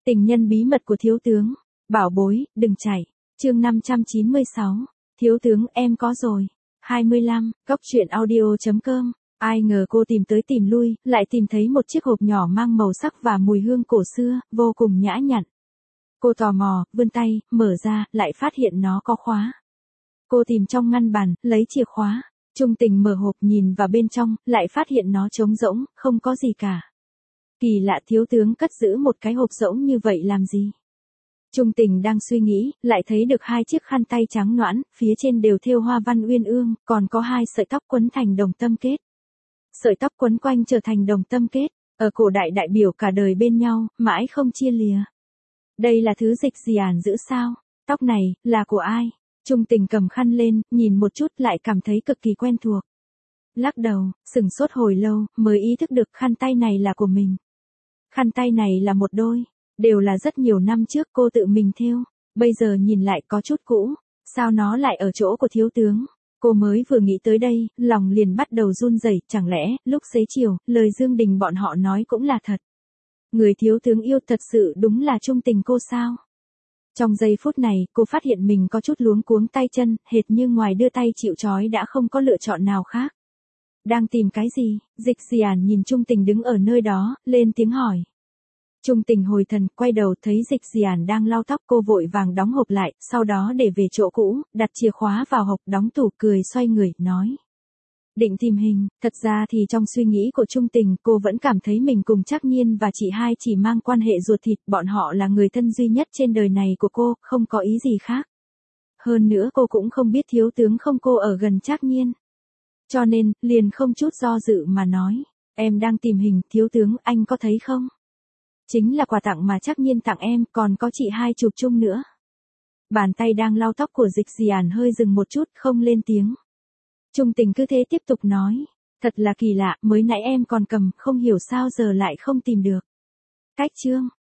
Tình nhân bí mật của thiếu tướng. Bảo bối, đừng chạy. Chương 596. Thiếu tướng em có rồi. 25, Góc truyện audio.com. Ai ngờ cô tìm tới tìm lui, lại tìm thấy một chiếc hộp nhỏ mang màu sắc và mùi hương cổ xưa, vô cùng nhã nhặn. Cô tò mò, vươn tay, mở ra, lại phát hiện nó có khóa. Cô tìm trong ngăn bàn, lấy chìa khóa. Trung Tình mở hộp nhìn vào bên trong, lại phát hiện nó trống rỗng, không có gì cả. Kỳ lạ, thiếu tướng cất giữ một cái hộp rỗng như vậy làm gì? Trung Tình đang suy nghĩ, lại thấy được hai chiếc khăn tay trắng nõn, phía trên đều thêu hoa văn uyên ương, còn có hai sợi tóc quấn thành đồng tâm kết. Sợi tóc quấn quanh trở thành đồng tâm kết, ở cổ đại đại biểu cả đời bên nhau, mãi không chia lìa. Đây là thứ Dịch Diản giữ sao? Tóc này, là của ai? Trung Tình cầm khăn lên, nhìn một chút lại cảm thấy cực kỳ quen thuộc. Lắc đầu, sửng sốt hồi lâu, mới ý thức được khăn tay này là của mình. Khăn tay này là một đôi, đều là rất nhiều năm trước cô tự mình thêu, bây giờ nhìn lại có chút cũ, sao nó lại ở chỗ của thiếu tướng? Cô mới vừa nghĩ tới đây, lòng liền bắt đầu run rẩy, chẳng lẽ, lúc xế chiều, lời Dương Đình bọn họ nói cũng là thật. Người thiếu tướng yêu thật sự đúng là Trung Tình cô sao? Trong giây phút này, cô phát hiện mình có chút luống cuống tay chân, hệt như ngoài đưa tay chịu trói đã không có lựa chọn nào khác. Đang tìm cái gì? Dịch Diản nhìn Trung Tình đứng ở nơi đó, lên tiếng hỏi. Trung Tình hồi thần, quay đầu thấy Dịch Diản đang lau tóc, cô vội vàng đóng hộp lại, sau đó để về chỗ cũ, đặt chìa khóa vào hộp, đóng tủ, cười xoay người, nói. Định tìm hình, thật ra thì trong suy nghĩ của Trung Tình, cô vẫn cảm thấy mình cùng Trác Nhiên và chị hai chỉ mang quan hệ ruột thịt, bọn họ là người thân duy nhất trên đời này của cô, không có ý gì khác. Hơn nữa cô cũng không biết thiếu tướng không cô ở gần Trác Nhiên. Cho nên, liền không chút do dự mà nói, em đang tìm hình, thiếu tướng, anh có thấy không? Chính là quà tặng mà Trác Nhiên tặng em, còn có chị hai chụp chung nữa. Bàn tay đang lau tóc của Dịch Diản hơi dừng một chút, không lên tiếng. Trung Tình cứ thế tiếp tục nói, thật là kỳ lạ, mới nãy em còn cầm, không hiểu sao giờ lại không tìm được. Cách chương,